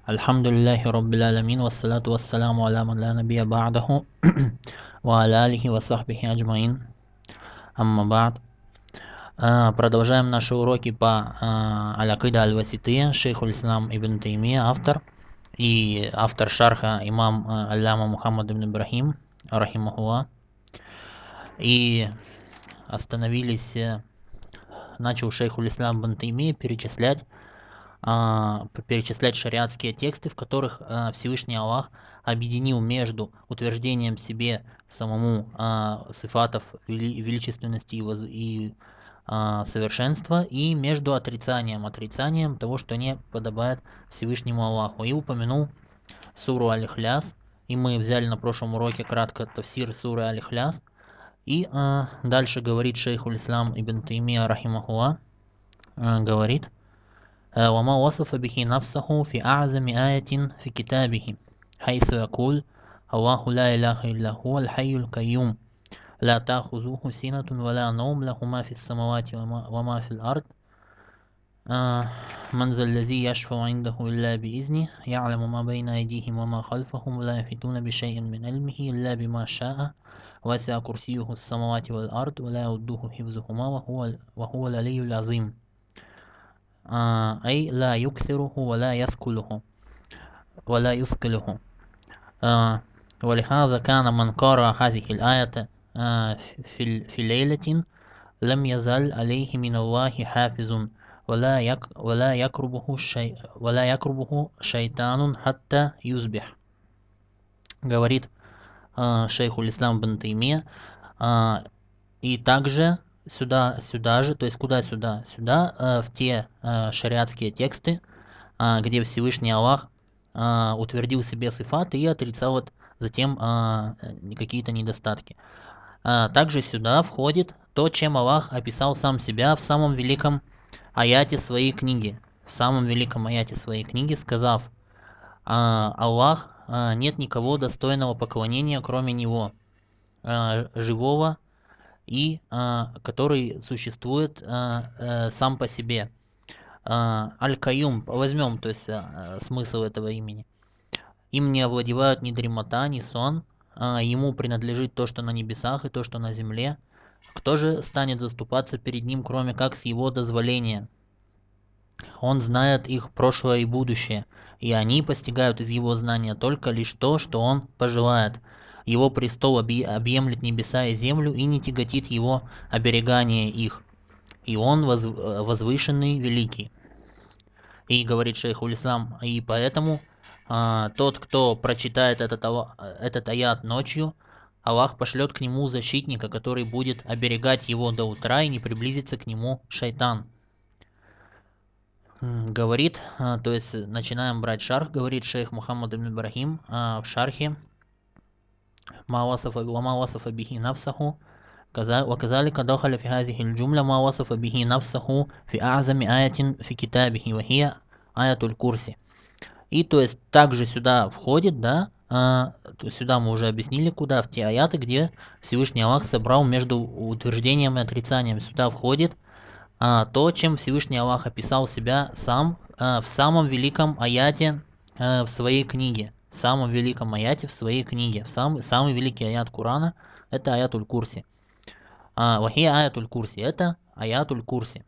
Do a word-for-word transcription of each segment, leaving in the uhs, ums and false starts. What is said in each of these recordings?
Альхамдулиллахи Раббил Алямин, вассалату вассаламу аля ман ла набия ба'даху, ва аля алихи ва сахбихи аджмаин, амма ба'д. А, Продолжаем наши уроки по а, Аль-Акида Аль-Васития, шейхуль Ислам ибн Таймия, автор, и автор шарха имам а, Алляма Мухаммад ибн Ибрахим, рахимахуллах. И остановились, э, начал шейхуль Ислам ибн Таймия перечислять а, перечислять шариатские тексты, в которых а, Всевышний Аллах объединил между утверждением себе самому а, сифатов вели, величественности и, воз, и а, совершенства, и между отрицанием, отрицанием того, что не подобает Всевышнему Аллаху. И упомянул суру Аль-Ихляс, и мы взяли на прошлом уроке кратко тафсир суры Аль-Ихляс. И а, дальше говорит шейхуль Ислам ибн Таймия рахимахуллах, а, говорит: وما وصف به نفسه في أعظم آية في كتابه حيث يقول الله لا إله إلا هو الحي القيوم لا تأخذه سنة ولا نوم له ما في السماوات وما, وما في الأرض من ذا الذي يشفع عنده إلا بإذنه يعلم ما بين أيديهم وما خلفهم ولا يحيطون بشيء من علمه إلا بما شاء وسع كرسيه السماوات والأرض ولا يؤوده حفظهما وهو, وهو العلي العظيم. أي لا يكثره ولا يثقله ولا يثقله. ولهذا كان من قرأ هذه الآية في في ليلة لم يزل عليه من الله حافظ ولا يك ولا يقربه شيء ولا يقربه شيطان حتى يصبح. Говорит шейхуль Ислам ибн Таймия. И также Сюда, сюда же, то есть куда сюда? Сюда, э, в те э, шариатские тексты, э, где Всевышний Аллах э, утвердил себе сифаты и отрицал вот затем э, какие-то недостатки. Э, также сюда входит то, чем Аллах описал сам себя в самом великом аяте своей книги. В самом великом аяте своей книги, сказав: э, Аллах, э, нет никого достойного поклонения, кроме Него, э, живого, и а, который существует а, а, сам по себе. А, Аль-Каюм, возьмем, то есть а, смысл этого имени. Им не овладевают ни дремота, ни сон, а, ему принадлежит то, что на небесах, и то, что на земле. Кто же станет заступаться перед ним, кроме как с его дозволения? Он знает их прошлое и будущее, и они постигают из его знания только лишь то, что он пожелает. Его престол объемлет небеса и землю, и не тяготит его оберегание их. И он воз, возвышенный, великий. И говорит шейхуль Ислам, и поэтому а, тот, кто прочитает этот, этот аят ночью, Аллах пошлет к нему защитника, который будет оберегать его до утра, и не приблизится к нему шайтан. Говорит, а, то есть начинаем брать шарх, говорит шейх Мухаммад ибн Ибрахим а, в шархе: ما وصف وما وصف به نفسه وكذلك دخل في هذه الجملة ما وصف به نفسه في أعظم آية في كتابه وهي آية الكرسي. И то есть также сюда входит, да, а, сюда мы уже объяснили, куда, в те аяты, где Всевышний Аллах собрал между утверждением и отрицанием. Сюда входит а, то, чем Всевышний Аллах описал себя сам а, в самом великом аяте а, в своей книге. В самом великом аяте в своей книге. В самый, самый великий аят Корана — это аятуль курси. Вахия аятуль курси — это аятуль курси.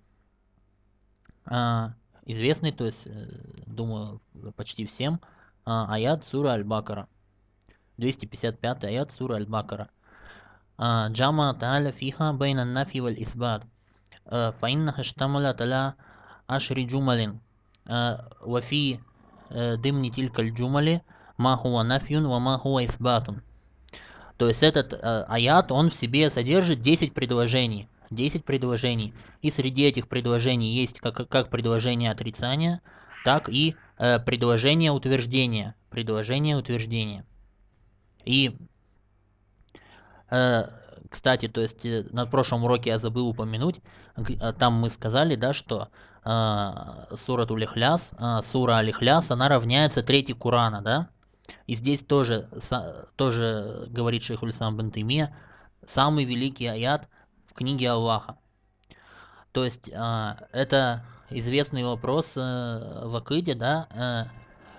А, известный, то есть, думаю, почти всем, а, аят сура Аль-Бакара. двести пятьдесят пятый аят сура Аль-Бакара. Джама та'аля фиха байна нафи валь исбат. Фаиннаха штамалят аля ашри джумалин. Вафи дымни тилькаль джумали ма хуа нафьюн ва ма хуа исбатун. То есть этот э, аят, он в себе содержит десять предложений. десять предложений. И среди этих предложений есть как, как предложение отрицания, так и э, предложение утверждения. Предложение утверждения. И, э, кстати, то есть э, на прошлом уроке я забыл упомянуть, э, там мы сказали, да, что э, сура Аль-Ихляс, э, сура Аль-Ихляс, она равняется трети Корана, да? И здесь тоже, тоже говорит шейхуль Ислам ибн Таймия, самый великий аят в книге Аллаха. То есть это известный вопрос в акиде, да,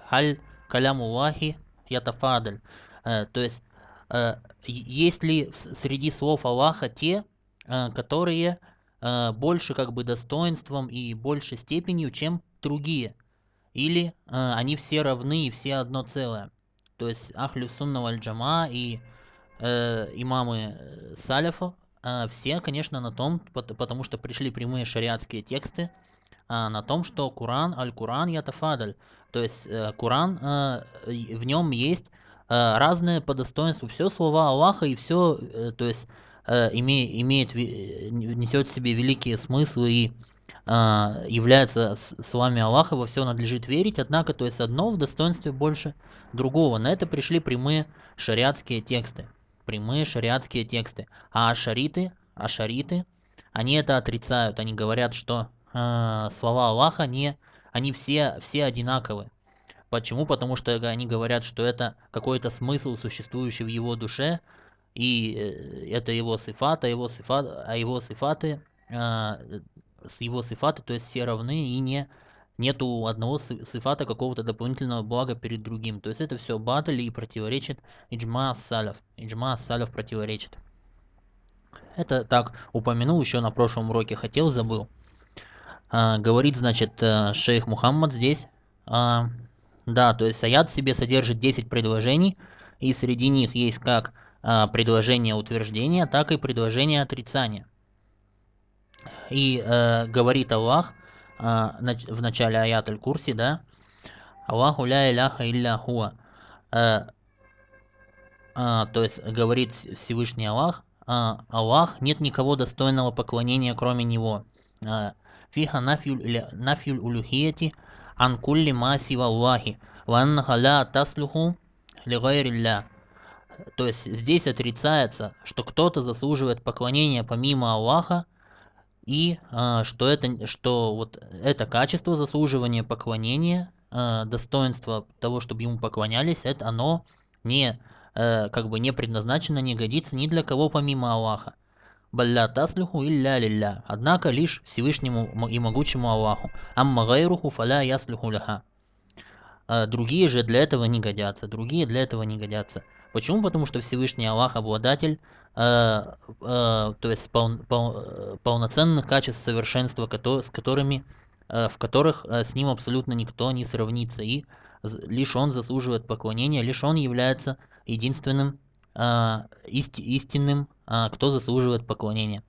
халь калямуллахи ятафадаль. То есть, есть ли среди слов Аллаха те, которые больше как бы достоинством и большей степенью, чем другие? Или они все равны и все одно целое? То есть Ахлю Сунна валь Джама и имамы саляфа все, конечно, на том, потому что пришли прямые шариатские тексты, на том, что Куран, Аль-Куран ятафадаль, то есть э, Куран, э, в нем есть э, разные по достоинству, все слова Аллаха и все, э, то есть э, име, имеет, несет в себе великие смыслы и э, является словами Аллаха, во все надлежит верить, однако, то есть одно в достоинстве больше другого. На это пришли прямые шариатские тексты, прямые шариатские тексты, а ашариты, ашариты, они это отрицают, они говорят, что слова Аллаха, не, они все, все одинаковы. Почему? Потому что они говорят, что это какой-то смысл, существующий в его душе, и это его сифат, а его сифат, а его сифаты, а, с его сифаты, то есть все равны, и не, нету одного сифата какого-то дополнительного блага перед другим. То есть это все баталь и противоречит иджма саляф. Иджма саляф противоречит. Это так упомянул еще на прошлом уроке, хотел, забыл. А, говорит, значит, шейх Мухаммад здесь, а, да, то есть аят в себе содержит десять предложений, и среди них есть как а, предложение утверждения, так и предложение отрицания. И а, говорит Аллах а, в начале аят аль-Курси, да, Аллаху ля иляха илля хуа, а, а, то есть говорит Всевышний Аллах, а, Аллах, нет никого достойного поклонения, кроме Него. А, фиха нафюль улюхияти ан кулли ма сива Аллахи ва аннаха ла таслуху ли гайрилля. То есть здесь отрицается, что кто-то заслуживает поклонения помимо Аллаха, и а, что это, что вот это качество заслуживания поклонения, а, достоинство того, чтобы ему поклонялись, это оно не а, как бы не предназначено, не годится ни для кого помимо Аллаха. Балля таслюху илля лилля. Однако лишь Всевышнему и могучему Аллаху. Амма гайруху фаля яслюху ляха. Другие же для этого не годятся. Другие для этого не годятся. Почему? Потому что Всевышний Аллах обладатель, э, э, то есть пол, пол, полноценных качеств совершенства, с которыми, э, в которых э, с ним абсолютно никто не сравнится. И лишь он заслуживает поклонения, лишь он является единственным э, исти, истинным, кто заслуживает поклонения.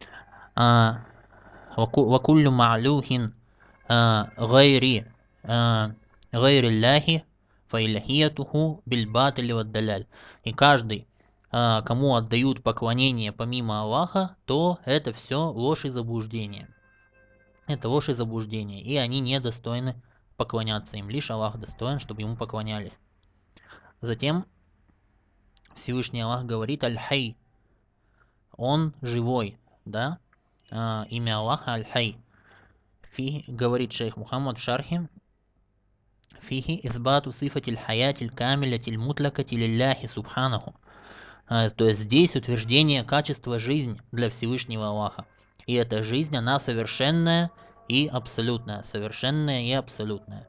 Вакуллю ма'люхин гайри гайрилляхи фаилляхиятуху бильбатили ваддаляль. И каждый, кому отдают поклонение помимо Аллаха, то это все ложь и заблуждение. Это ложь и заблуждение. И они недостойны поклоняться им. Лишь Аллах достоин, чтобы ему поклонялись. Затем Всевышний Аллах говорит аль-хай. Он живой, да? А, имя Аллаха аль-хай. Фи, говорит шейх Мухаммад в шархе, фихи избату сифатиль хаятиль камилятиль мутлакати лилляхи субханаху. А, то есть здесь утверждение качества жизни для Всевышнего Аллаха. И эта жизнь, она совершенная и абсолютная. Совершенная и абсолютная.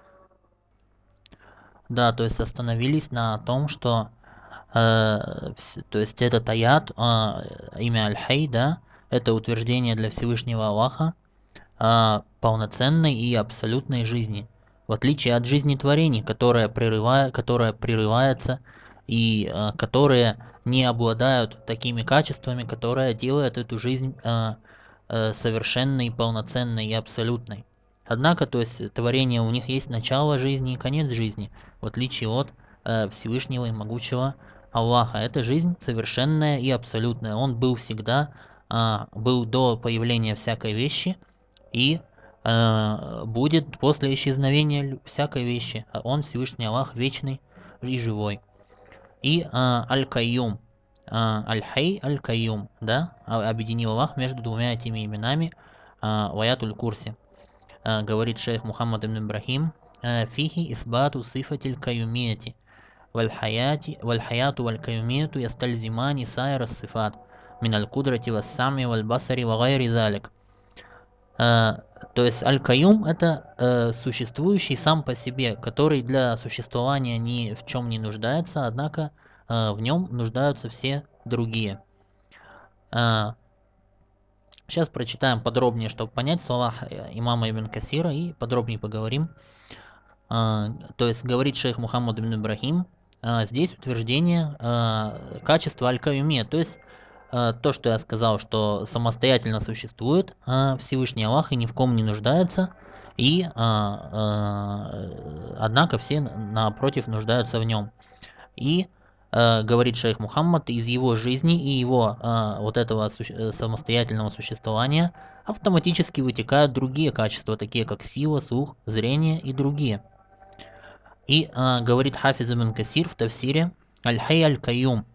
Да, то есть остановились на том, что Uh, то есть этот аят, uh, имя Аль-Хай, да, это утверждение для Всевышнего Аллаха uh, полноценной и абсолютной жизни, в отличие от жизни творений, которая, прерывая, которая прерывается и uh, которые не обладают такими качествами, которые делают эту жизнь uh, uh, совершенной, полноценной и абсолютной. Однако, то есть творения у них есть начало жизни и конец жизни, в отличие от uh, Всевышнего и могучего Аллаха. Это жизнь совершенная и абсолютная. Он был всегда, а, был до появления всякой вещи и а, будет после исчезновения всякой вещи. Он, Всевышний Аллах, вечный и живой. И а, Аль-Кайюм, а, Аль-Хай, Аль-Кайюм, да, объединил Аллах между двумя этими именами а, в аятуль Курси. А, говорит шейх Мухаммад ибн Ибрахим, фихи исбату сифатиль каюмияти. Валь-хаяту валь-каюмияту ястальзимани сайра сифат мин аль-кудрати вассами валь-басари ва гайри залик. То есть аль-Каюм это э, существующий сам по себе, который для существования ни в чем не нуждается, однако э, в нем нуждаются все другие. Э, сейчас прочитаем подробнее, чтобы понять слова имама Ибн Касира, и подробнее поговорим. Э, то есть говорит шейх Мухаммад ибн Ибрахим, э, здесь утверждение э, качества аль-Каюмия, то есть то, что я сказал, что самостоятельно существует а, Всевышний Аллах и ни в ком не нуждается, и а, а, однако все напротив нуждаются в нем. И а, говорит шейх Мухаммад, из его жизни и его а, вот этого суще- самостоятельного существования автоматически вытекают другие качества, такие как сила, слух, зрение и другие. И а, говорит Хафиз ибн Касир в тафсире «Аль-Хай аль-Кайюм»,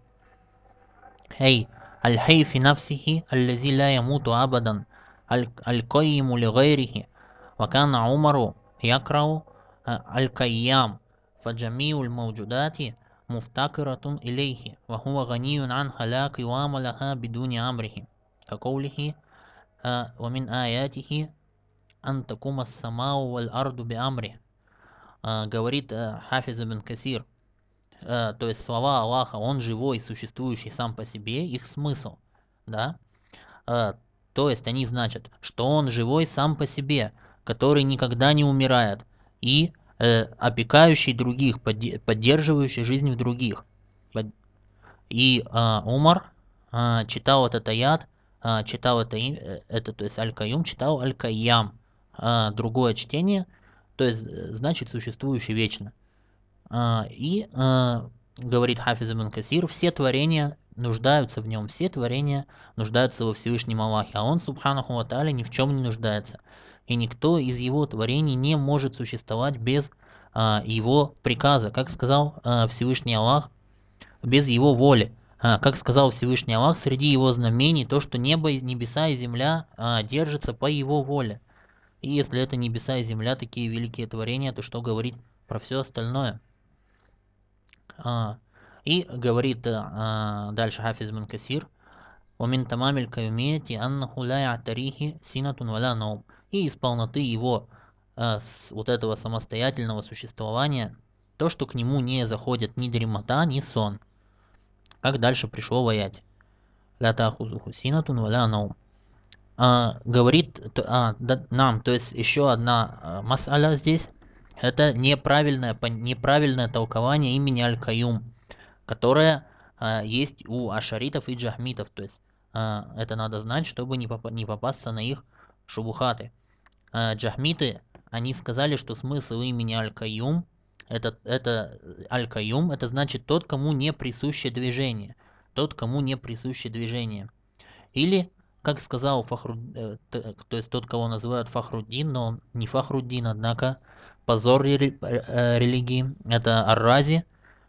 «Эй, الحي في نفسه الذي لا يموت أبدا القيم لغيره وكان عمر يقرأ القيام فجميع الموجودات مفتقرة إليه وهو غني عنها لا قوام لها بدون أمره كقوله ومن آياته أن تقوم السماء والأرض بأمره. Говорит Хафиз ибн Касир, Uh, то есть слова Аллаха, он живой, существующий сам по себе, их смысл, да, uh, то есть они значат, что он живой сам по себе, который никогда не умирает, и uh, опекающий других, подде- поддерживающий жизнь в других. И uh, Умар uh, читал этот аят, uh, читал это, это, то есть Аль-Каюм, читал Аль-Кайям, uh, другое чтение, то есть значит существующий вечно. Uh, и uh, говорит Хафиз ибн Касир, все творения нуждаются в нем, все творения нуждаются во Всевышнем Аллахе, а он, субханаху ва тааля, ни в чем не нуждается. И никто из его творений не может существовать без uh, его приказа, как сказал uh, Всевышний Аллах, без его воли. Uh, как сказал Всевышний Аллах, среди его знамений то, что небо, небеса и земля uh, держатся по его воле. И если это небеса и земля, такие великие творения, то что говорить про все остальное? А, и говорит а, дальше Хафиз ибн Касир, «Вамин тамамиль каюмияти аннаху ла я'тарихи синатун валя наум». И из полноты его а, с, вот этого самостоятельного существования, то, что к нему не заходит ни дремота, ни сон. Как дальше пришло в аяте. «Ля та'хузуху синатун валя наум». А, говорит а, да, нам, то есть еще одна а, мас'аля здесь, это неправильное, неправильное толкование имени Аль-Каюм, которое а, есть у ашаритов и джахмитов. То есть а, это надо знать, чтобы не, поп- не попасться на их шубухаты. А, джахмиты, они сказали, что смысл имени Аль-Каюм, это, это Аль-Каюм, это значит тот, кому не присуще движение. Тот, кому не присуще движение. Или, как сказал Фахруд, то есть тот, кого называют Фахруддин, но он не Фахруддин, однако позор религии, это Ар-Рази,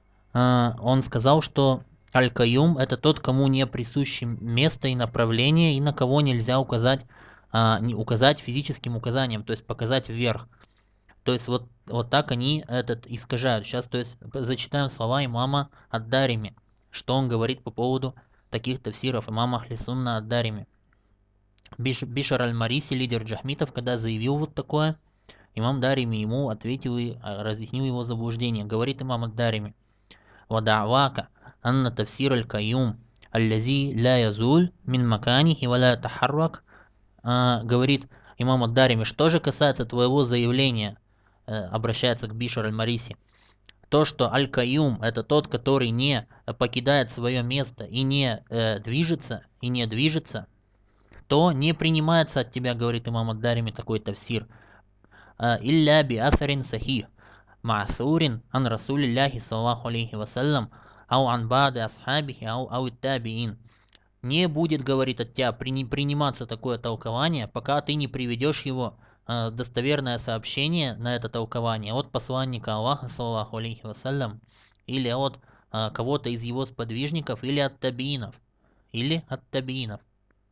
он сказал, что Аль-Каюм это тот, кому не присуще место и направление, и на кого нельзя указать, не указать физическим указанием, то есть показать вверх. То есть вот, вот так они этот искажают. Сейчас, то есть зачитаем слова имама Ад-Дарими, что он говорит по поводу таких тафсиров имама Ахли Сунна Ад-Дарими. Биш, Бишар аль-Мариси, лидер джахмитов, когда заявил вот такое, имам Дарими ему ответил и разъяснил его заблуждение. Говорит имам Ад-Дарими: «Вадa'вака анна тафсир аль-Каюм аллази ля язуль мин маканихи ва ля тахаррак». Говорит имам Ад-Дарими, что же касается твоего заявления, обращается к Бишар аль-Мариси, то, что Аль-Каюм это тот, который не покидает свое место и не э, движется, и не движется, то не принимается от тебя, говорит имам Ад-Дарими, такой тафсир. «Илля би асарин сахих, ма'сурин ан расулилляхи саллаху алейхи вассалям, ау ан ба'ды асхабихи, ау ау табиин». Не будет, говорит, от тебя приниматься такое толкование, пока ты не приведешь его э, достоверное сообщение на это толкование от посланника Аллаха, саллаху алейхи вассалям, или от э, кого-то из его сподвижников, или от табиинов, или от табиинов.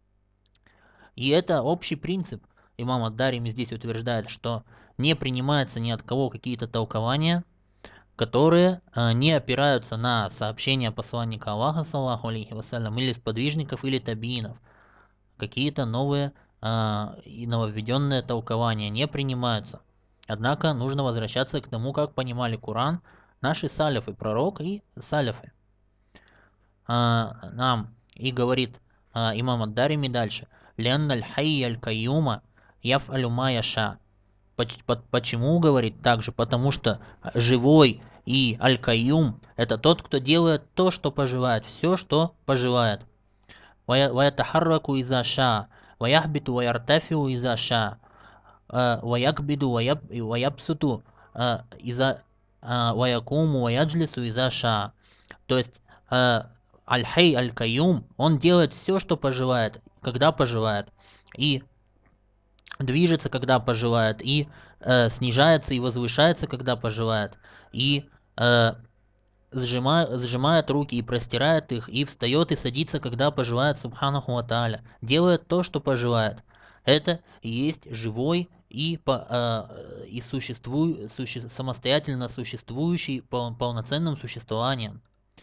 И это общий принцип. Имам Ад-Дарими здесь утверждает, что не принимается ни от кого какие-то толкования, которые э, не опираются на сообщения посланника Аллаха, саллаху алейхи вассалям, или сподвижников, или табиинов. Какие-то новые э, и нововведенные толкования не принимаются. Однако нужно возвращаться к тому, как понимали Коран наши салифы, пророк и салифы. А, нам и говорит а, имам ад-Дарими дальше: «Лянналь хайя аль-кайюма яф'алю ма яша». Почему, говорит, также? Потому что живой и аль-кайюм — это тот, кто делает то, что пожелает, все, что пожелает. «Ваятахарраку иза ша, ваяхбиту ваяртафиу иза ша, ваякбиду ваябсуту иза ваякуму ваяджлису иза ша». То есть аль-хай аль-кайюм, он делает все, что пожелает, когда пожелает, и движется, когда пожелает, и э, снижается и возвышается, когда пожелает, и э, сжимает, сжимает руки и простирает их, и встает и садится, когда пожелает, субханаху ва тааля, делает то, что пожелает. Это и есть живой и, по, э, и существуй, суще, самостоятельно существующий пол, полноценным существованием.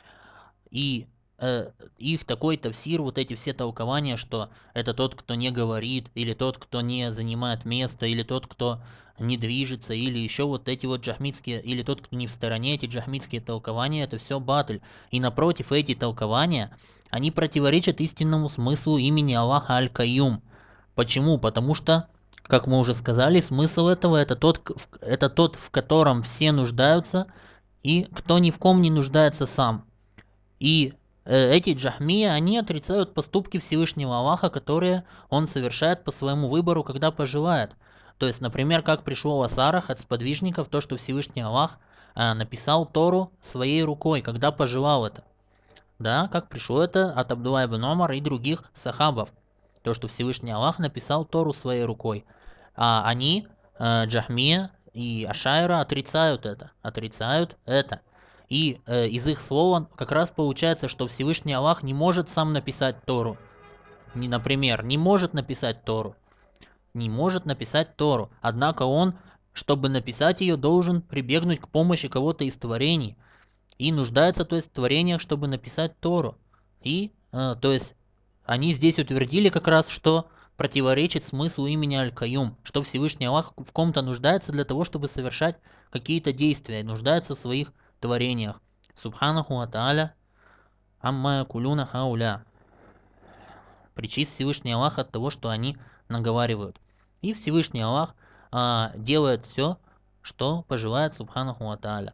И э, их такой тавсир, вот эти все толкования, что это тот, кто не говорит, или тот, кто не занимает место, или тот, кто не движется, или еще вот эти вот джахмитские, или тот, кто не в стороне, эти джахмитские толкования, это все батль. И напротив, эти толкования, они противоречат истинному смыслу имени Аллаха Аль-Кайюм. Почему? Потому что, как мы уже сказали, смысл этого это тот, это тот, в котором все нуждаются, и кто ни в ком не нуждается сам. И э, эти джахмия, они отрицают поступки Всевышнего Аллаха, которые он совершает по своему выбору, когда пожелает. То есть, например, как пришло в Асарах от сподвижников, то, что Всевышний Аллах э, написал Тору своей рукой, когда пожелал это. Да, как пришло это от Абдулла ибн Умара и других сахабов. То, что Всевышний Аллах написал Тору своей рукой. А они, э, джахмия и ашайра, отрицают это. Отрицают это. И э, из их слова как раз получается, что Всевышний Аллах не может сам написать Тору. Не, например, не может написать Тору. Не может написать Тору. Однако он, чтобы написать ее, должен прибегнуть к помощи кого-то из творений. И нуждается, то есть, в творениях, чтобы написать Тору. И, э, то есть, они здесь утвердили как раз, что противоречит смыслу имени Аль-Каюм, что Всевышний Аллах в ком-то нуждается для того, чтобы совершать какие-то действия, нуждается в своих творениях. Субханаху ва тааля амма якулюна хауля. Причист Всевышний Аллах от того, что они наговаривают. И Всевышний Аллах а, делает все, что пожелает, субханаху ва тааля.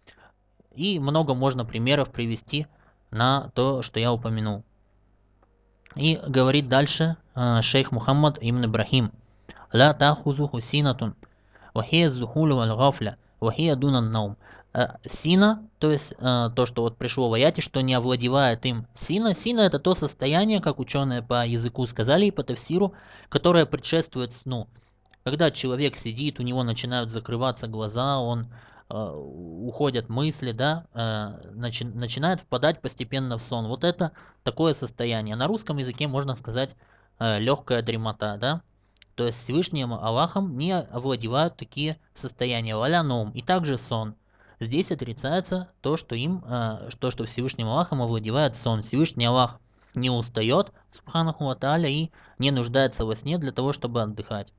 И много можно примеров привести на то, что я упомянул. И говорит дальше а, шейх Мухаммад ибн Ибрахим: «Ла тахузуху синатун, вахия зухулю валь гафля, вахия дунан наум». Сина, то есть э, то, что вот пришло в аяте, что не овладевает им сина. Сина — это то состояние, как ученые по языку сказали и по тавсиру, которое предшествует сну. Когда человек сидит, у него начинают закрываться глаза, он э, уходят мысли, да, э, начи, начинает впадать постепенно в сон. Вот это такое состояние. На русском языке можно сказать э, легкая дремота, да. То есть Всевышним Аллахом не овладевают такие состояния. Валяном и также сон. Здесь отрицается то, что им, э, то, что Всевышним Аллахом овладевает сон. Всевышний Аллах не устает, субханаху ва тааля, и не нуждается во сне для того, чтобы отдыхать.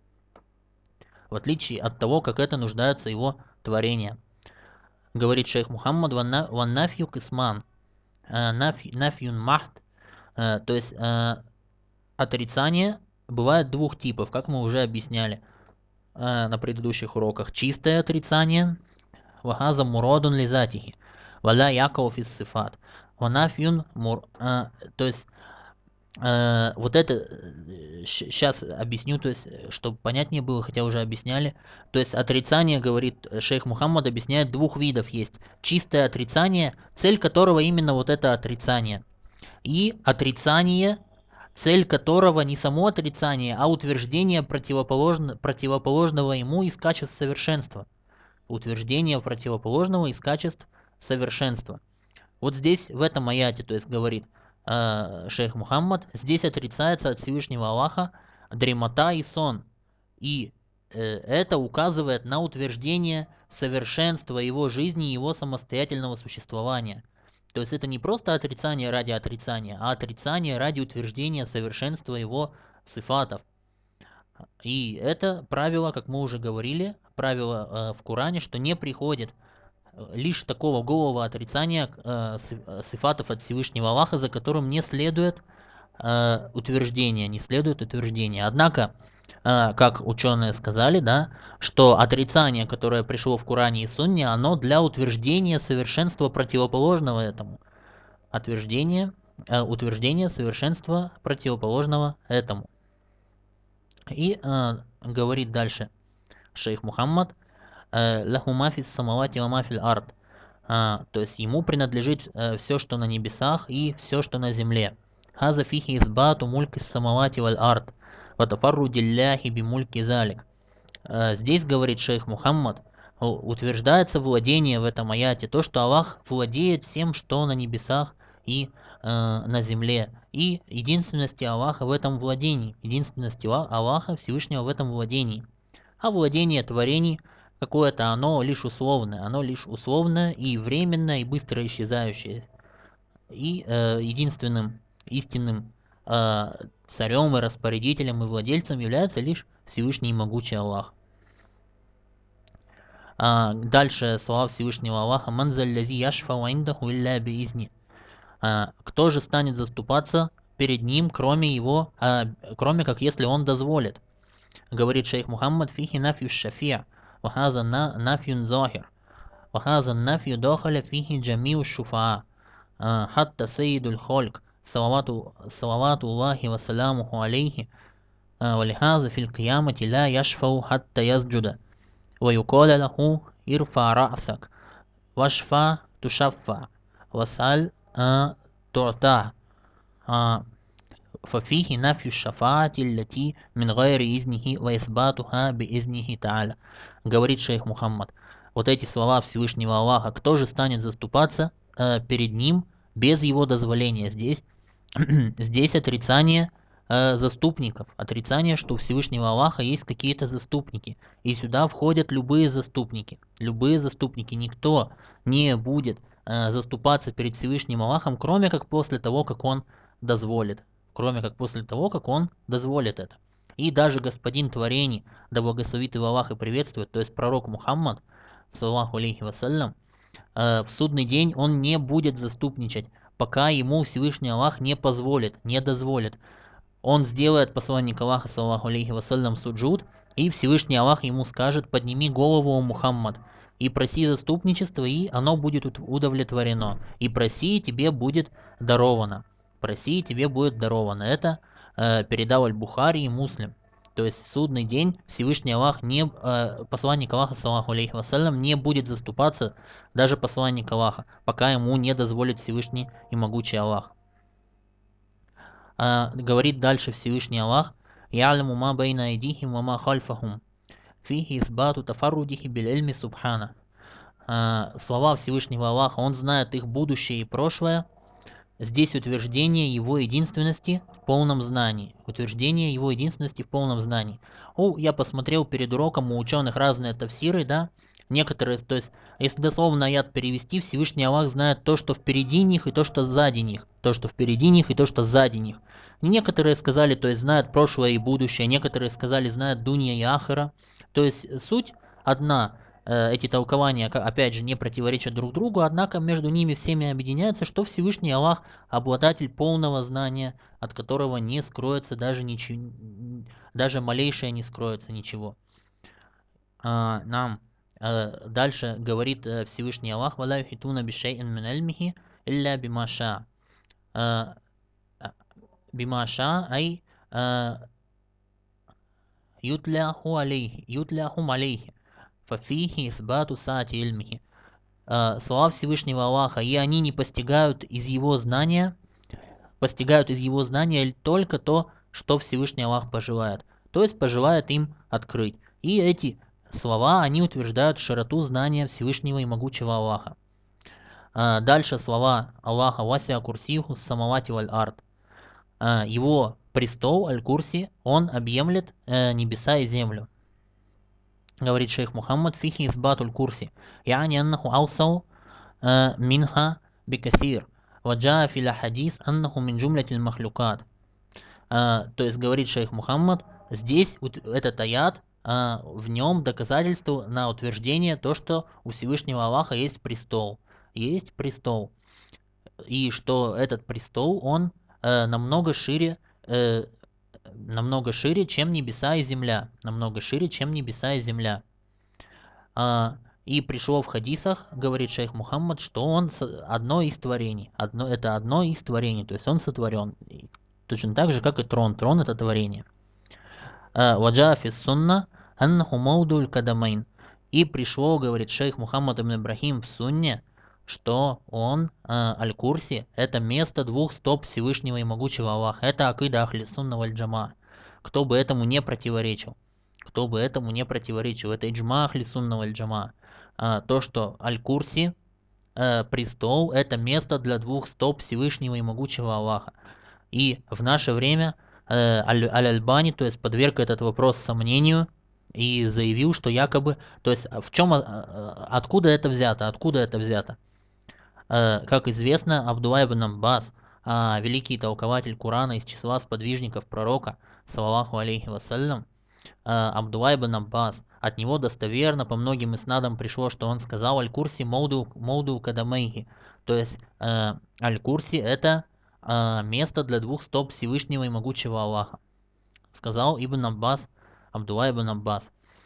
В отличие от того, как это нуждается его творение. Говорит шейх Мухаммад: «Ван нафью кисман, нафьюн махт». То есть э, отрицание бывает двух типов, как мы уже объясняли э, на предыдущих уроках. Чистое отрицание, вахаза мурадун лизатихи, валя яков из сифат. Ванафьюн мур, э, то есть э, вот это сейчас объясню, то есть чтобы понятнее было, хотя уже объясняли. То есть отрицание, говорит шейх Мухаммад, объясняет, двух видов есть. Чистое отрицание, цель которого именно вот это отрицание, и отрицание, цель которого не само отрицание, а утверждение противоположно, противоположного ему из качеств совершенства. Утверждение противоположного из качеств совершенства. Вот здесь, в этом аяте, то есть говорит э, шейх Мухаммад, здесь отрицается от Всевышнего Аллаха дремота и сон. И э, это указывает на утверждение совершенства его жизни и его самостоятельного существования. То есть это не просто отрицание ради отрицания, а отрицание ради утверждения совершенства его сифатов. И это правило, как мы уже говорили, правило э, в Коране, что не приходит э, лишь такого голого отрицания э, сифатов от Всевышнего Аллаха, за которым не следует э, утверждение, не следует утверждение. Однако, э, как ученые сказали, да, что отрицание, которое пришло в Коране и Сунне, оно для утверждения совершенства противоположного этому. Утверждение, э, утверждение совершенства противоположного этому. И э, говорит дальше шейх Мухаммад, «Лаху мафис самавати ва мафил ард». То есть ему принадлежит э, все, что на небесах, и все, что на земле. «Хаза фихи избату мульки самавати валь ард, ва тафарру дилляхи би мульки залик». Здесь, говорит шейх Мухаммад, утверждается владение в этом аяте, то, что Аллах владеет всем, что на небесах и э, на земле. И единственности Аллаха в этом владении, единственности Аллаха Всевышнего в этом владении. А владение творений какое-то, оно лишь условное, оно лишь условное и временное, и быстро исчезающее. И э, единственным истинным э, царем и распорядителем и владельцем является лишь Всевышний и могучий Аллах. А, дальше слова Всевышнего Аллаха: «Манзаллязи яшфау индаху илля биизни». Кто же станет заступаться перед ним, кроме его, а, кроме как если он дозволит? Говорит шейх Мухаммад: «Фихи нафью шафия, вахаза нафьюн захир, вахаза нафью дахаля фихи джамиу шуфаа, хатта сейдуль хольк, салавату Аллахи ва саламуху алейхи, валихаза фил киямати ла яшфау хатта язджуда, ва юкаля лаху ирфа ра'сак, вашфа тушаффа, васаль ту'та». ففيه نفي الشفاعة التي من غير إذنه وإثباتها بإذنه تعالى. Говорит шейх Мухаммад, вот эти слова Всевышнего Аллаха: кто же станет заступаться э, перед ним без его дозволения? Здесь, здесь отрицание э, заступников, отрицание, что у Всевышнего Аллаха есть какие-то заступники. И сюда входят любые заступники. Любые заступники. Никто не будет э, заступаться перед Всевышним Аллахом, кроме как после того, как он дозволит. Кроме как после того, как он дозволит это. И даже господин творений, да благословит его Аллах и приветствует, то есть пророк Мухаммад, саллаллаху алейхи вассалям, э, в судный день он не будет заступничать, пока ему Всевышний Аллах не позволит, не дозволит. Он сделает посланник Аллаха, саллаллаху алейхи вассалям, суджуд, и Всевышний Аллах ему скажет: подними голову, Мухаммад, и проси заступничество, и оно будет удовлетворено, и проси, и тебе будет даровано. Проси, тебе будет даровано. Это э, передал Аль-Бухари и Муслим. То есть в судный день Всевышний Аллах, не, э, посланник Аллаха, саллаллаху алейхи вассалям, не будет заступаться, даже посланник Аллаха, пока ему не дозволит Всевышний и могучий Аллах. Э, говорит дальше Всевышний Аллах: «Я'ляму ма байна айдихим ва ма хальфахум, фихи исбату тафаррудихи биль ильми субхана». Слова Всевышнего Аллаха: он знает их будущее и прошлое. Здесь утверждение его единственности в полном знании. Утверждение его единственности в полном знании. О, я посмотрел перед уроком, у ученых разные тафсиры, да. Некоторые, то есть, если дословно аят перевести, Всевышний Аллах знает то, что впереди них, и то, что сзади них. То, что впереди них, и то, что сзади них. Некоторые сказали, то есть, знает прошлое и будущее. Некоторые сказали, знает дунья и ахира. То есть, суть одна. Эти толкования, опять же, не противоречат друг другу, однако между ними всеми объединяется, что Всевышний Аллах обладатель полного знания, от которого не скроется даже ничего, даже малейшее не скроется ничего. А, нам а, дальше говорит Всевышний Аллах: «Вала юхитуна бишайин мин ильмихи илля бима ша». Бима ша ай ютляху алейхи, ютляхум алейхи. Фафихи исбату саати ильмихи. Слова Всевышнего Аллаха, и они не постигают из его знания, постигают из его знания только то, что Всевышний Аллах пожелает, то есть пожелает им открыть. И эти слова, они утверждают широту знания Всевышнего и могучего Аллаха. Дальше слова Аллаха: «Вася курсиху самавати валь ард». Его престол, аль-Курси, он объемлет небеса и землю. Говорит шейх Мухаммад: «Фихи исбатуль курси, яни аннаху аусау минха бикафир, ваджа филя хадис аннаху мин джумлятиль махлюкат». То есть говорит шейх Мухаммад, здесь вот этот аят, а, в нем доказательство на утверждение то, что у Всевышнего Аллаха есть престол. Есть престол. И что этот престол, он э, намного шире, э, намного шире, чем небеса и земля. Намного шире, чем небеса и земля. А, и пришло в хадисах, говорит шейх Мухаммад, что он одно из творений. Одно, это одно из творений, то есть он сотворен. Точно так же, как и трон. Трон — это творение. Ваджа фис сунна аннаху маудуль кадамайн. И пришло, говорит шейх Мухаммад ибн Ибрахим, в сунне, что он, э, аль-Курси, это место двух стоп Всевышнего и могучего Аллаха. Это акида ахли сунна валь джама. Кто бы этому не противоречил. Кто бы этому не противоречил. Это иджма ахли сунна валь джама. А, то, что аль-Курси, э, престол, это место для двух стоп Всевышнего и могучего Аллаха. И в наше время э, Аль-Альбани, то есть подверг этот вопрос сомнению и заявил, что якобы, то есть в чем, откуда это взято, откуда это взято. Э, как известно, Абдулла ибн Аббас, э, великий толкователь Корана из числа сподвижников пророка, саллаллаху алейхи вассалям, э, Абдулла ибн Аббас, от него достоверно по многим иснадам пришло, что он сказал аль-Курси моуду, моуду кадамейхи, то есть э, аль-Курси это э, место для двух стоп Всевышнего и могучего Аллаха, сказал Ибн Аббас, Абдулла ибн Аббас.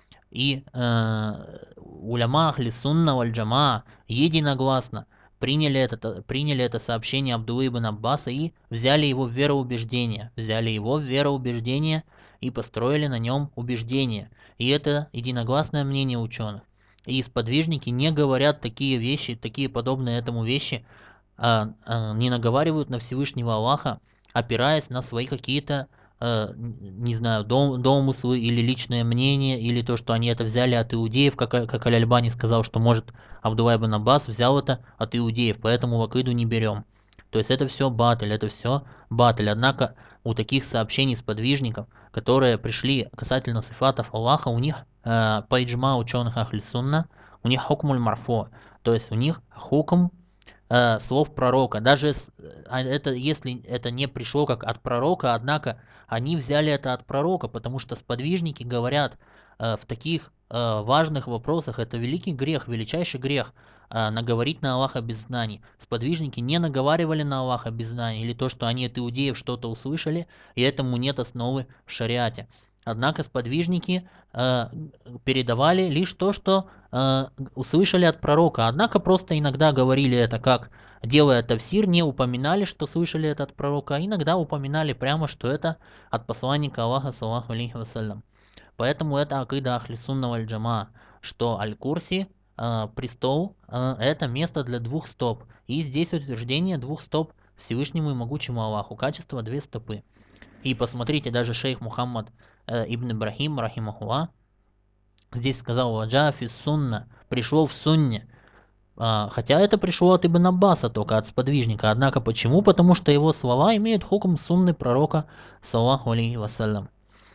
И э, уляма ахли сунна валь джама единогласно приняли это, приняли это сообщение Абдуллы ибн Аббаса и взяли его в вероубеждение, взяли его в вероубеждение и построили на нем убеждение. И это единогласное мнение ученых. И сподвижники не говорят такие вещи, такие подобные этому вещи, а, а, не наговаривают на Всевышнего Аллаха, опираясь на свои какие-то, а, не знаю, дом, домыслы или личное мнение, или то, что они это взяли от иудеев, как, как Аль-Альбани сказал, что, может, Абдулла ибн Аббас взял это от иудеев, поэтому в акиду не берем. То есть это все батль, это все батль. Однако у таких сообщений сподвижников, которые пришли касательно сифатов Аллаха, у них э, по иджма ученых ахли сунна, у них хукмуль марфо, то есть у них хукм э, слов пророка. Даже это, если это не пришло как от пророка, однако они взяли это от пророка, потому что сподвижники говорят э, в таких э, важных вопросах, это великий грех, величайший грех, наговорить на Аллаха без знаний. Сподвижники не наговаривали на Аллаха без знаний, или то, что они от иудеев что-то услышали, и этому нет основы в шариате. Однако сподвижники э, передавали лишь то, что э, услышали от пророка. Однако просто иногда говорили это, как делая тавсир, не упоминали, что слышали это от пророка, а иногда упоминали прямо, что это от посланника Аллаха, саллаллаху алейхи вассалям. Поэтому это акида ахли сунна валь джама, что аль-Курси, престол, это место для двух стоп. И здесь утверждение двух стоп Всевышнему и могучему Аллаху. Качество две стопы. И посмотрите, даже шейх Мухаммад э, ибн Ибрахим, рахимахулла, здесь сказал «Ваджа фис сунна», пришло в сунне. А, хотя это пришло от Ибн Аббаса, только от сподвижника. Однако почему? Потому что его слова имеют хукм сунны пророка, саллаллаху алейхи вассалям.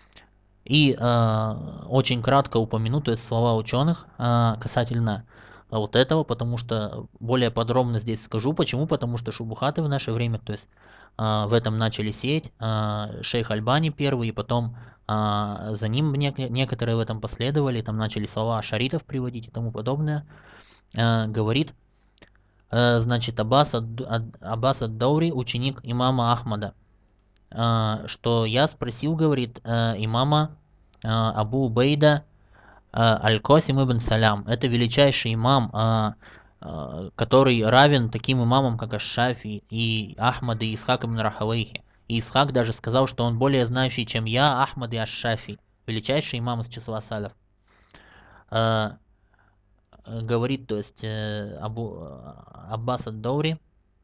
И э, очень кратко упомяну, то есть слова ученых э, касательно вот этого, потому что более подробно здесь скажу. Почему? Потому что шубухаты в наше время, то есть э, в этом начали сеять э, шейх Альбани первый, и потом э, за ним не, некоторые в этом последовали, там начали слова шаритов приводить и тому подобное. Э, говорит, э, значит, Аббас Аббас ад-Даури, ученик имама Ахмада, что я спросил, говорит, имама Абу Убейда Аль-Косим ибн Салям. Это величайший имам, который равен таким имамам, как Аш-Шафи и Ахмад и Исхак ибн Рахавейхи. И Исхак даже сказал, что он более знающий, чем я, Ахмад и Аш-Шафи. Величайший имам из числа саляф. Говорит, то есть, Абу Аббас ад-Даури,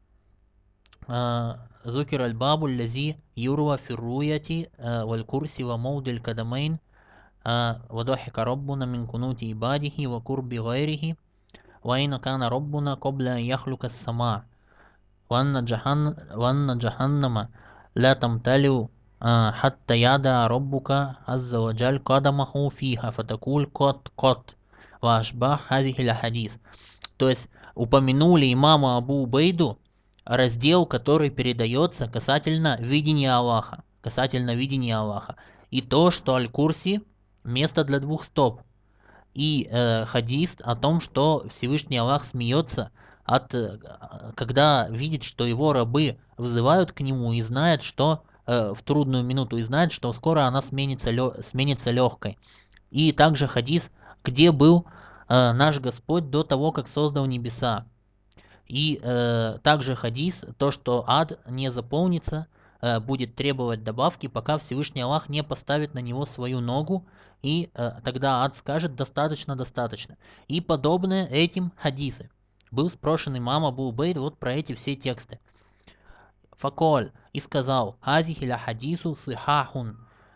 ذكر الباب الذي يروى في الرؤية والكرسي وموضع القدمين وضحك ربنا من قنوت عباده وقرب غيره وأين كان ربنا قبل أن يخلق السماء وأن جهنم, وأن جهنم لا تمتلئ حتى يدع ربك عز وجل قدمه فيها فتقول قط قط وأشباه هذه الحديث. То есть упомянули имама Абу Убейду раздел, который передается касательно видения Аллаха, касательно видения Аллаха. и то, что Аль-Курси место для двух стоп, и э, хадис о том, что Всевышний Аллах смеется, от, э, когда видит, что его рабы взывают к нему и знает, что э, в трудную минуту, и знает, что скоро она сменится, лё, сменится легкой. И также хадис, где был э, наш Господь до того, как создал небеса. И э, также хадис, то, что ад не заполнится, э, будет требовать добавки, пока Всевышний Аллах не поставит на него свою ногу, и э, тогда ад скажет «достаточно, достаточно». И подобное этим хадисы. Был спрошен имам Абу Убейд вот про эти все тексты. Факоль, и сказал «Хазихиля хадису сихахун».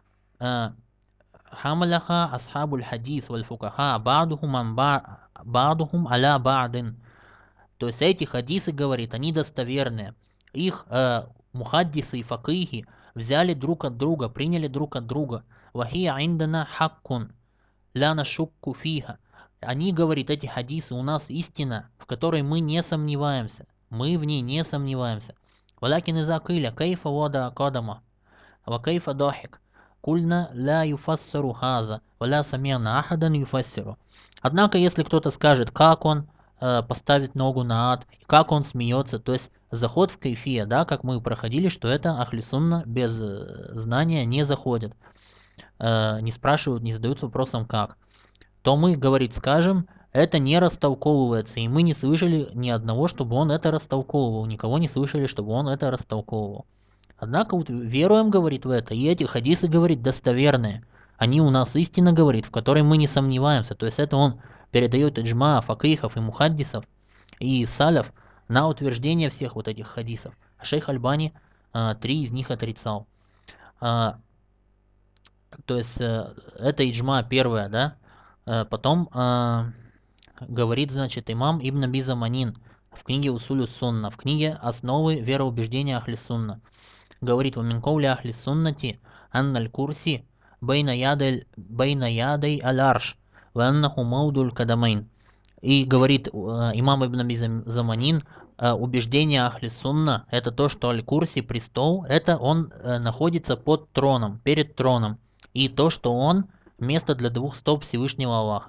Хамаляха асхабуль хадис валь фукаха ба'духум ба'духум аля ба'дин. То есть эти хадисы, говорит, они достоверные. Их э, мухаддисы и факихи взяли друг от друга, приняли друг от друга. Вахия индана хаккун ля нашукку фиха. Они, говорит, эти хадисы у нас истина, в которой мы не сомневаемся. Мы в ней не сомневаемся. Валякин иза киля кайфа вада кадама ва кайфа дахик. Кульна ля юфассару хаза валя самиана ахадан юфассиру. Однако, если кто-то скажет, как он э, поставит ногу на ад, как он смеется, то есть заход в кайфия, да, как мы проходили, что это ахли сунна без знания не заходит, э, не спрашивают, не задаются вопросом как, то мы, говорит, скажем, это не растолковывается, и мы не слышали ни одного, чтобы он это растолковывал, никого не слышали, чтобы он это растолковывал. Однако вот веруем, говорит, в это, и эти хадисы, говорит, достоверные. Они у нас истина, говорит, в которой мы не сомневаемся. То есть это он передает иджма, факихов и мухаддисов и саляф на утверждение всех вот этих хадисов. А шейх Альбани а, три из них отрицал. А, то есть а, это иджма первая, да. А, потом а, говорит, значит, имам Ибн Аби Заманин в книге Усулю Сунна, в книге Основы вероубеждения Ахли Сунна. Говорит, «Вамин каули ахли суннати анналь курси байна ядай аль-арш ва аннаху маудуль кадамайн». И говорит имам Ибн Аби Заманин, убеждение ахли сунна, это то, что аль-курси, престол, это он находится под троном, перед троном. И то, что он место для двух стоп Всевышнего Аллаха.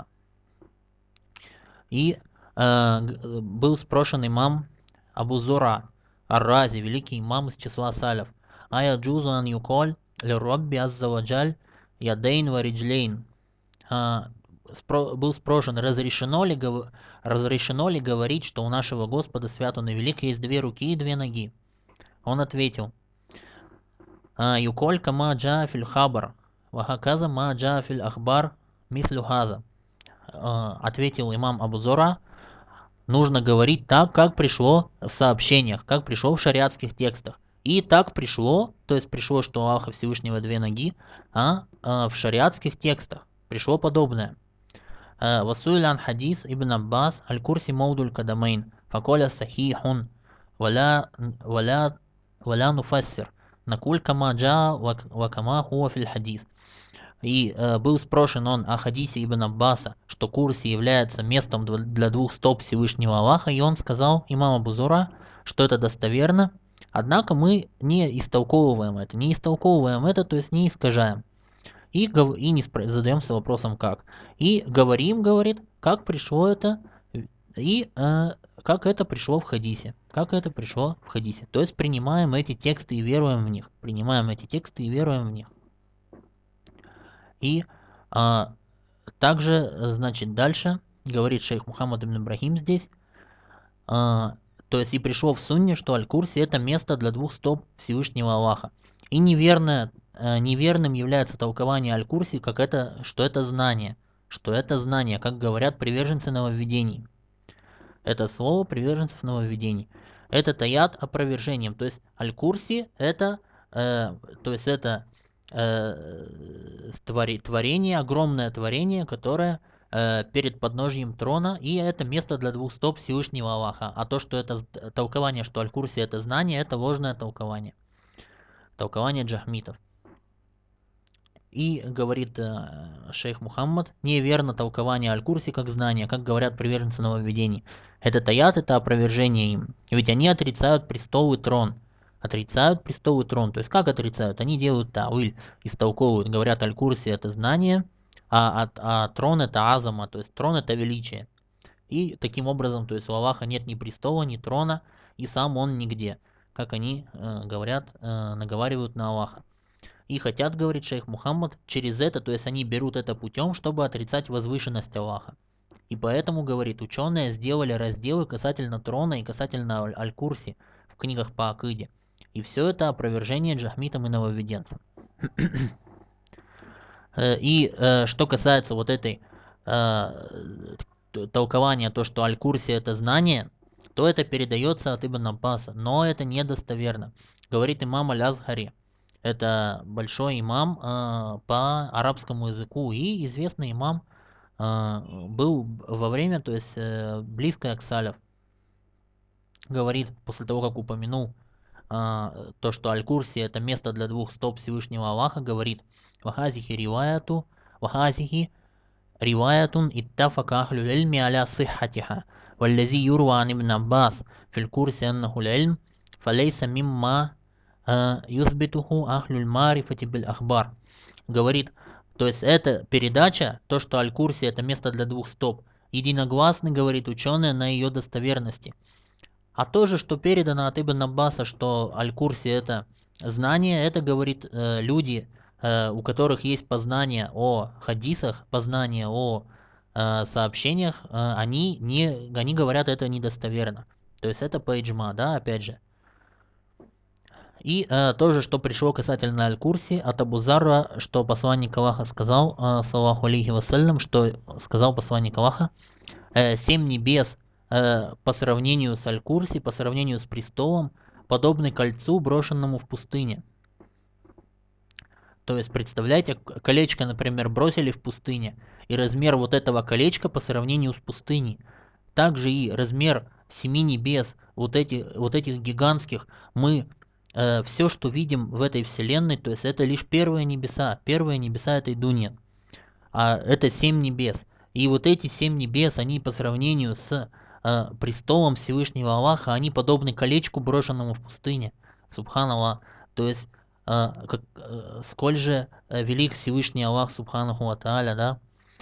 И э, был спрошен имам Абу Зура Ар-Рази, великий имам из числа саляф. Ая джузу ан юколь ле робби азза ваджаль ядейн ва риджлейн. Был спрошен, разрешено ли, разрешено ли говорить, что у нашего Господа свят он и велик есть две руки и две ноги. Он ответил: юколь кама джа филь хабар ва хаказа ма джа филь ахбар мислю хаза. Ответил имам Абу Зура: нужно говорить так, как пришло в сообщениях, как пришло в шариатских текстах. И так пришло, то есть пришло, что у Аллаха Всевышнего две ноги, а, а в шариатских текстах пришло подобное. Васуилян хадис ибн Аббас аль-Курси маудуль кадамайн факоля сахихун валя валя валя нуфассир накуль кама джа ва кама хуа фил хадис. И э, был спрошен он о хадисе Ибн Аббаса, что Курси является местом для двух стоп Всевышнего Аллаха, и он сказал, имам Абу Зура, что это достоверно, однако мы не истолковываем это, не истолковываем это, то есть не искажаем, и, и не задаемся вопросом как. И говорим, говорит, как пришло это, и э, как это пришло в хадисе, как это пришло в хадисе. То есть принимаем эти тексты и веруем в них, принимаем эти тексты и веруем в них. И а, также, значит, дальше говорит шейх Мухаммад ибн Ибрахим здесь, а, то есть и пришло в сунне, что Аль-Курси это место для двух стоп Всевышнего Аллаха. И неверное, а, неверным является толкование Аль-Курси, как это, что это знание, что это знание, как говорят приверженцы нововведений. Это слово приверженцев нововведений. Это таят опровержением, то есть Аль-Курси это, э, то есть это творение, огромное творение, которое э, перед подножьем трона, и это место для двух стоп Всевышнего Аллаха. А то, что это толкование, что Аль-Курси это знание, это ложное толкование. Толкование джахмитов. И говорит э, шейх Мухаммад, неверно толкование Аль-Курси как знание, как говорят приверженцы нововведений. Это таят, это опровержение им. Ведь они отрицают престол и трон. отрицают престол и трон. То есть как отрицают? Они делают тауиль, истолковывают, говорят, аль-курси это знание, а, а, а трон это азама, то есть трон это величие. И таким образом, то есть у Аллаха нет ни престола, ни трона, и сам он нигде, как они э, говорят, э, наговаривают на Аллаха. И хотят, говорит шейх Мухаммад, через это, то есть они берут это путем, чтобы отрицать возвышенность Аллаха. И поэтому, говорит, ученые сделали разделы касательно трона и касательно аль-Курси в книгах по акиде. И все это опровержение джахмитам и нововведенцам. И э, что касается вот этой э, толкования, то, что аль-Курси это знание, то это передается от Ибн Аббаса, но это недостоверно. Говорит имам аль-Азхари, это большой имам э, по арабскому языку и известный имам, э, был во время, то есть э, близкое к саляф. Говорит, после того, как упомянул э, то, что аль-Курси это место для двух стоп Всевышнего Аллаха, говорит, вахазихи риваяту, вахазихи риваятун иттафака ахлюль ильми аля сиххатиха, валлази юрва ан ибн Аббас фил курси аннаху л'ильм, фалейса мимма юсбитуху ахлюль марифати биль ахбар. Говорит, то есть это передача, то, что аль-Курси это место для двух стоп, единогласны, говорит ученые, на ее достоверности. А то же, что передано от Ибн Аббаса, что аль-Курси это знание, это, говорит, э, люди, э, у которых есть познание о хадисах, познание о э, сообщениях, э, они, не, они говорят это недостоверно. То есть это по иджма, да, опять же. И э, то же, что пришло касательно аль-Курси от Абу Зарра, что посланник Аллаха сказал, э, саллаху алейхи вассалям, что сказал посланник Аллаха, э, семь небес э, по сравнению с аль-Курси, по сравнению с престолом, подобны кольцу, брошенному в пустыне. То есть, представляете, колечко, например, бросили в пустыне, и размер вот этого колечка по сравнению с пустыней. Также и размер семи небес, вот, эти, вот этих гигантских, мы... все, что видим в этой вселенной, то есть это лишь первые небеса, первые небеса этой дуньи, а это семь небес. И вот эти семь небес, они по сравнению с э, престолом Всевышнего Аллаха, они подобны колечку, брошенному в пустыне. Субханаллах. То есть, э, как, э, сколь же э, велик Всевышний Аллах, субханаху ва тааля, да?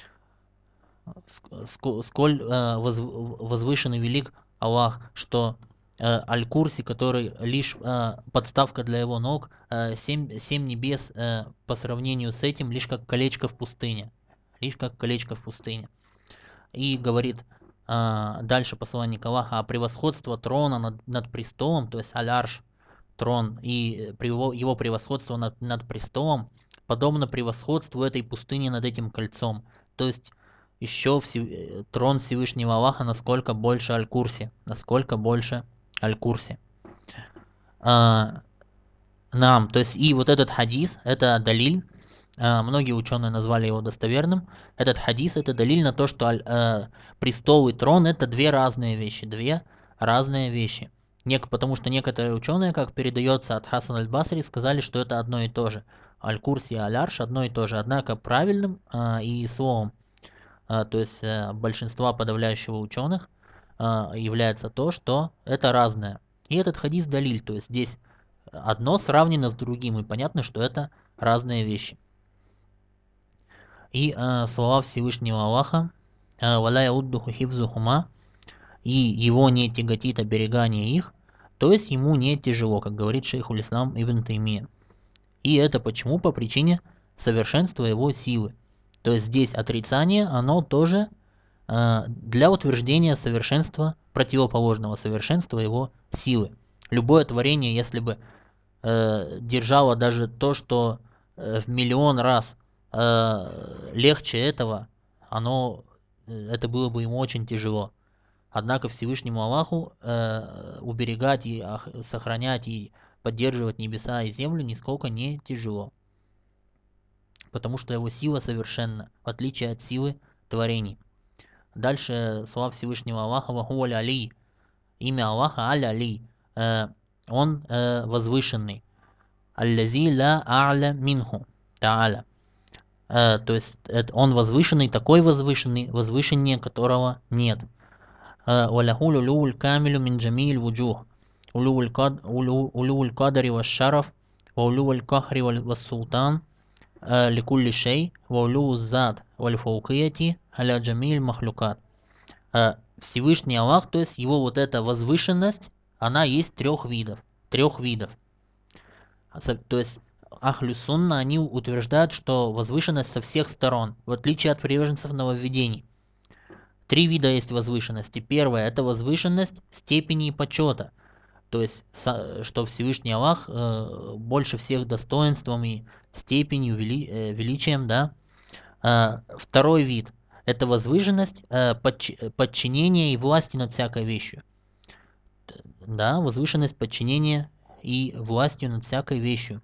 Сколь, сколь э, воз, возвышен и велик Аллах, что аль-Курси, который лишь э, подставка для его ног, э, семь, семь небес э, по сравнению с этим лишь как колечко в пустыне. Лишь как колечко в пустыне. И говорит э, дальше посланник Аллаха, а превосходство трона над, над престолом, то есть аль-Арш, трон, и его, его превосходство над, над престолом, подобно превосходству этой пустыни над этим кольцом. То есть еще все, трон Всевышнего Аллаха насколько больше аль-Курси, насколько больше аль-Курси. А, нам, то есть и вот этот хадис, это далиль, а, многие ученые назвали его достоверным. Этот хадис это далиль на то, что а, престол и трон это две разные вещи, две разные вещи. Нек, потому что некоторые ученые, как передается от Хасан аль-Басри, сказали, что это одно и то же. Аль-Курси и аль-Арш одно и то же, однако правильным а, и словом, а, то есть а, большинства подавляющего ученых, является то, что это разное. И этот хадис далиль, то есть здесь одно сравнено с другим, и понятно, что это разные вещи. И э, слова Всевышнего Аллаха, «Валя яуддуху хифзухума», и его не тяготит оберегание их, то есть ему не тяжело, как говорит шейхуль ислам ибн Таймия. И это почему? По причине совершенства его силы. То есть здесь отрицание, оно тоже для утверждения совершенства, противоположного совершенства его силы. Любое творение, если бы э, держало даже то, что э, в миллион раз э, легче этого, оно, это было бы ему очень тяжело. Однако Всевышнему Аллаху э, уберегать и ох, сохранять и поддерживать небеса и землю нисколько не тяжело. Потому что его сила совершенна, в отличие от силы творений. Дальше слова Всевышнего Аллаха, ваху али, имя Аллаха аль-али, э, он э, возвышенный, аллази ла а'ля минху, та'аля, э, то есть это он возвышенный, такой возвышенный, возвышеннее которого нет. Валяху лулул камилю мин джамиль вуджух, улюваль кадари ва шараф, ва улюваль кахри ва султан, ликулли шей, ва улюву зад, валь фаукияти, аля джамиль махлюкат. Всевышний Аллах, то есть его вот эта возвышенность, она есть трех видов. Трех видов. То есть Ахлю Сунна, они утверждают, что возвышенность со всех сторон, в отличие от приверженцев нововведений. Три вида есть возвышенности. Первое – это возвышенность степени почета. То есть, что Всевышний Аллах э, больше всех достоинством и степенью, вели, э, величием, да. Э, второй вид – это возвышенность э, подч, подчинения и власти над всякой вещью. Да, возвышенность подчинения и властью над всякой вещью.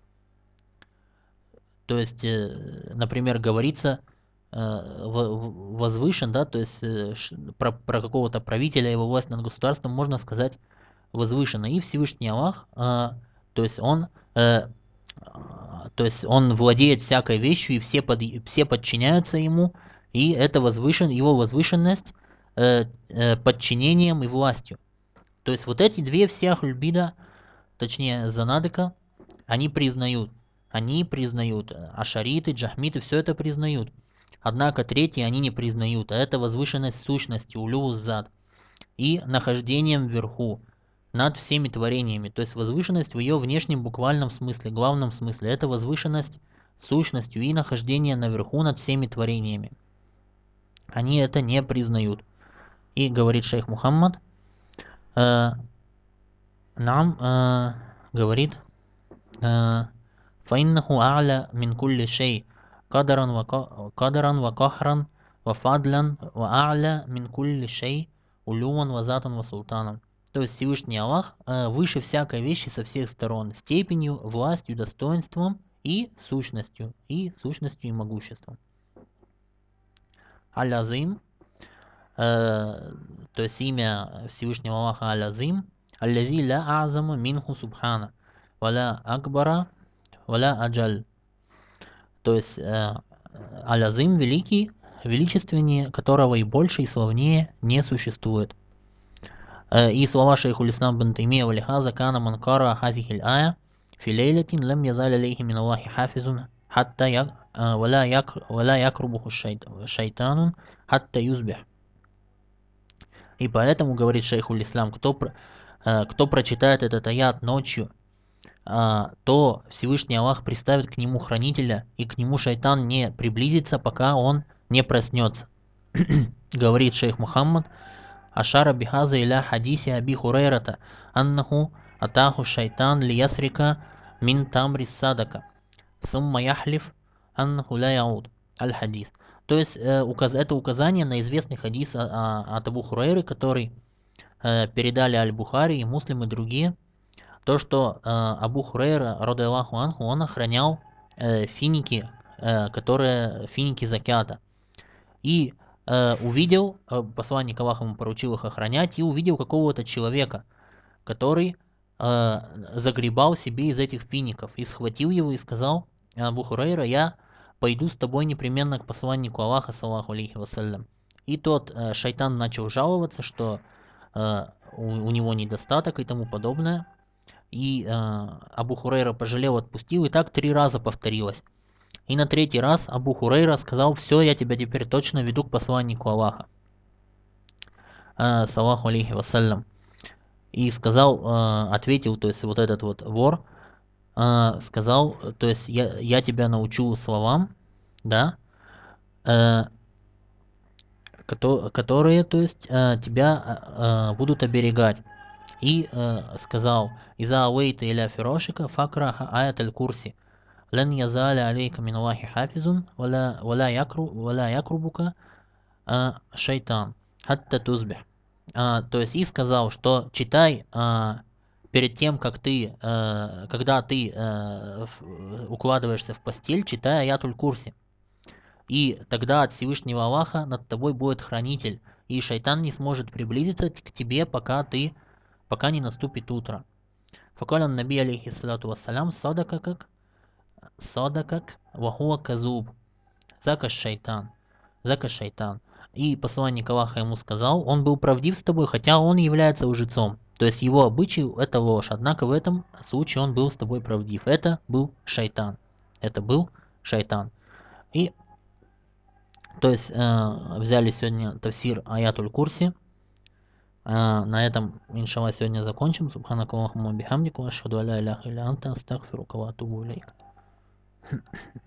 То есть, э, например, говорится э, возвышен, да, то есть э, про, про какого-то правителя, его власть над государством можно сказать возвышенно. И Всевышний Аллах, э, то есть он, э, то есть он владеет всякой вещью, и все, под, все подчиняются ему, и это возвышен, его возвышенность э, э, подчинением и властью. То есть вот эти две все Ахль-Бида, точнее Занадыка, они признают. Они признают. Ашариты, джахмиты, все это признают. Однако третьи они не признают. А это возвышенность сущности, улю-зад. И нахождением вверху, над всеми творениями. То есть возвышенность в ее внешнем буквальном смысле, главном смысле. Это возвышенность сущностью и нахождение наверху над всеми творениями. Они это не признают. И говорит шейх Мухаммад, э, нам э, говорит, э, فإنه أعلى من كل شيء قدرا وقدرا وقهرا وفضلا وأعلى من كل شيء علوا وذاتا وسلطانا. То есть Всевышний Аллах э, выше всякой вещи со всех сторон, степенью, властью, достоинством и сущностью, и сущностью и могуществом. Аль-Азим, э, то есть имя Всевышнего Аллаха Аль-Азим, аллази ла азама минху субхана, валя акбара, валя аджаль. То есть э, Аль-Азим великий, величественнее, которого и больше, и славнее не существует. Э, и слова шейхуль ислам бин Таймия валихаза кана ман кара хазихиль ая фи лейлатин лам язаль алейхи мин Аллахи хафизун хатта як валя як валя якрубуху шайтанун хатта юзбих. И поэтому, говорит шейхуль ислам, кто, э, кто прочитает этот аят ночью, то Всевышний Аллах приставит к нему хранителя, и к нему шайтан не приблизится, пока он не проснется. Говорит шейх Мухаммад, ашара бихаза иля хадиси аби хурейрата, аннаху атаху шайтан лиясрика мин тамри садака, сумма яхлиф аннаху ля яуд. Аль-хадис. То есть э, указ, это указание на известный хадис а, а, от Абу Хурейры, который э, передали Аль-Бухари и Муслим и другие. То, что э, Абу Хурейра, рода Аллаху анху, он охранял э, финики, э, которые финики закята. И э, увидел, э, посланник Аллаха ему поручил их охранять, и увидел какого-то человека, который э, загребал себе из этих фиников, и схватил его и сказал: Абу Хурейра, я пойду с тобой непременно к посланнику Аллаха, саллаху алейхи вассалям. И тот э, шайтан начал жаловаться, что э, у, у него недостаток и тому подобное. И э, Абу Хурейра пожалел, отпустил, и так три раза повторилось. И на третий раз Абу Хурейра сказал: все, я тебя теперь точно веду к посланнику Аллаха, э, саллаху алейхи вассалям. И сказал, э, ответил, то есть вот этот вот вор, э, сказал, то есть я, я тебя научу словам, да, э, которые, то есть э, тебя э, будут оберегать. И э, сказал: «Иза ауэйта иля фирошика факра аят аль-курси, лан язаля алейка мин Аллахи хафизун, валя якрубука шайтан, хатта тузбих». То есть и сказал, что читай а, перед тем, как ты, а, когда ты а, укладываешься в постель, читай аятуль курси. И тогда от Всевышнего Аллаха над тобой будет хранитель, и шайтан не сможет приблизиться к тебе, пока ты пока не наступит утро. Факалян наби алейхи салату вассалям садака как садакак вахуа казуб зака шайтан зака шайтан. И посланник Аллаха ему сказал: он был правдив с тобой, хотя он является лжецом. То есть его обычай – это ложь. Однако в этом случае он был с тобой правдив. Это был шайтан. Это был шайтан. И, то есть, э, взяли сегодня тафсир Аятуль Курси. Э, на этом, иншаллах, сегодня закончим. Субханакаллахумма бихамдика, ашхаду ала иляха илля анта, астагфирука ва атубу илейк.